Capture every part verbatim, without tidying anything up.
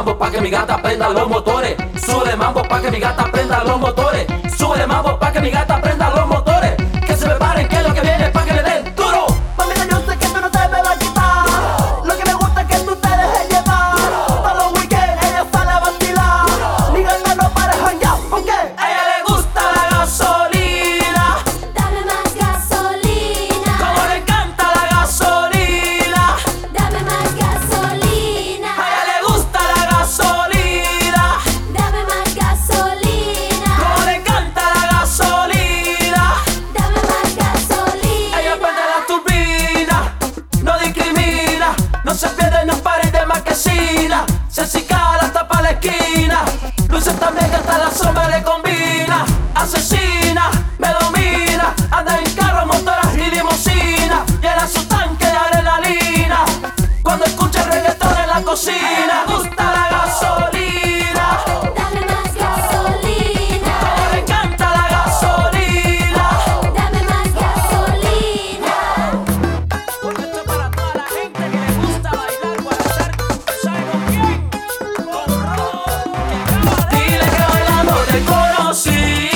mambo pa' que mi gata prenda los motores. Súbele mambo pa' que mi gata prenda los motores. Súbele mambo pa' que mi gata prenda los motores. Que se preparen que es lo que viene pa' que le den duro. Mamita, yo sé que tú no te me vas a quitar. Lo que me gusta es que tú te dejes llevar. Para los weekends ella sale a vacilar. Mi gata no para de janguear, ¿por qué? A ella le gusta la gasolina. Dame más gasolina. Como le encanta la gasolina. Dame más gasolina. A ella le gusta la gasolina. Dame más gasolina. Como le encanta la gasolina. Dame más gasolina. Ella prende la turbina, no discrimina, no se pierde en un party de marquesina. Se acicala hasta pa' la esquina, luces también que hasta la sombra le combina. Asesina, me domina, anda en carro, motoras y limusina. Llena su tanque de adrenalina, cuando escucha el reggaetón en la cocina. Le gusta la gasolina, Dame más gasolina. como le encanta la gasolina. Dame más gasolina. Porque esto es para toda la gente que le gusta bailar, guarachar, ¿sabe con quién? Con Ron, que acaba de... Dile que bailando te conocí.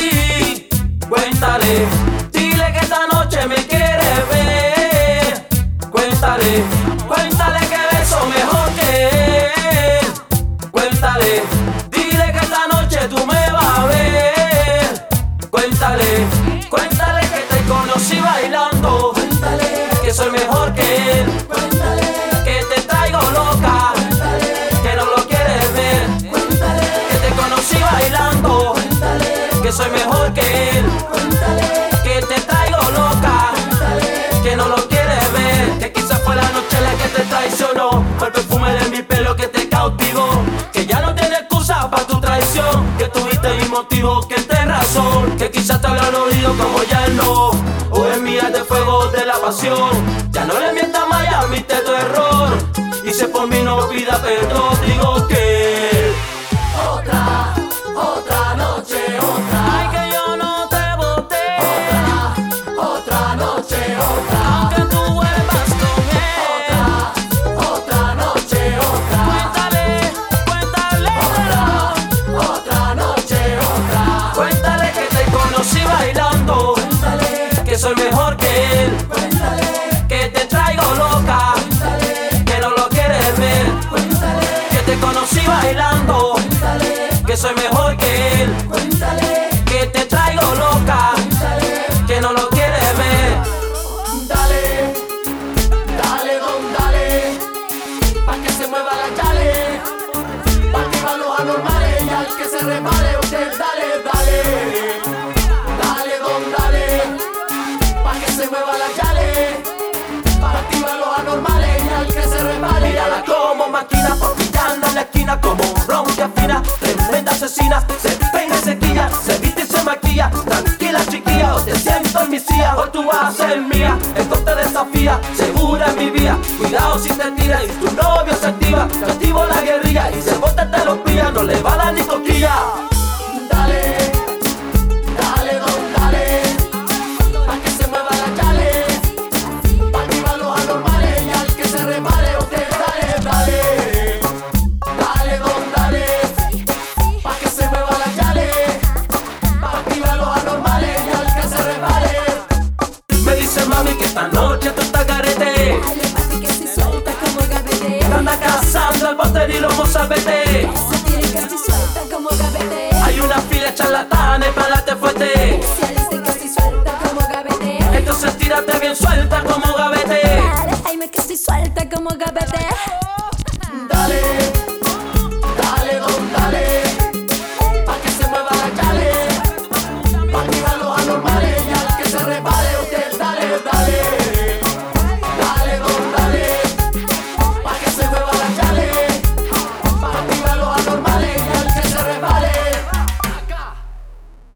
Cuéntale, dile que esta noche me quieres ver. Cuéntale, cuéntale que beso mejor que él. Cuéntale, dile que esta noche tú me vas a ver. Cuéntale, cuéntale que te conocí bailando. Cuéntale que soy mejor que él. Cuéntale que te traigo loca. Cuéntale que no lo quieres ver. Cuéntale que te conocí bailando. Cuéntale que soy mejor que él. Cuéntale que te traigo loca. Cuéntale que no lo quieres ver. Que quizás fue la noche la que te traicionó. Fue el perfume de mi pelo que te cautivó. Que ya no tiene excusa para tu traición. Que tuviste mi motivo, que te razón. Que quizás te habrán oído como ya él no. O es mía de fuego de la pasión. Ya no le mientas más, ya admite tu error. Y si por mí no pida perdón, digo que Otra, otra noche, otra. ay, que yo no te boté. Otra, otra noche, otra. Aunque tú vuelvas con él. Otra noche, otra. Cuéntale, cuéntale. Otra noche, otra. Cuéntale que te conocí bailando. Cuéntale, Que soy mejor que él. cuéntale, Que te traigo loca. cuéntale, Que no lo quieres ver. cuéntale, Que te conocí bailando. cuéntale, Que soy mejor que él. cuéntale, Que te traigo loca. cuéntale. Que no lo quieres ver. Dale, dale, don, dale, pa' que se mueva la chale, pa' activar los anormales y al que se repare usted, dale, dale, dale, don, dale, pa' que se mueva la chale, pa' activar los anormales y al que se repare. Mírala como máquina, pillando en la esquina como bronca fina, tremenda asesina. Se peina y se quilla, se viste y se maquilla. Tranquila chiquilla, hoy te siento en mi silla. Hoy tú vas a ser mía, esto te desafía. Segura en mi vía, cuidado si te tiras y tu novio se activa. Yo activo la guerrilla y se bota te los pilla. No le va a dar ni cosquilla. Dale, dale, don, dale, pa' que se mueva la chale, pa' activar los anormales y al que se repare usted, dale, dale, dale, don, dale, pa' que se mueva la chale, pa' activar los anormales y al que se repare. Me dice mami que esta noche tú estás garete. Dale papi que se suelta como gavete. Anda cazando el bote y los mozalbete. Se tiene que se suelta como gavete. Hay una fila de charlatanes, párate fuerte. Se alista que se suelta como gavete. Entonces tírate bien suelta como gavete. Dale Jaime que se suelta como gavete.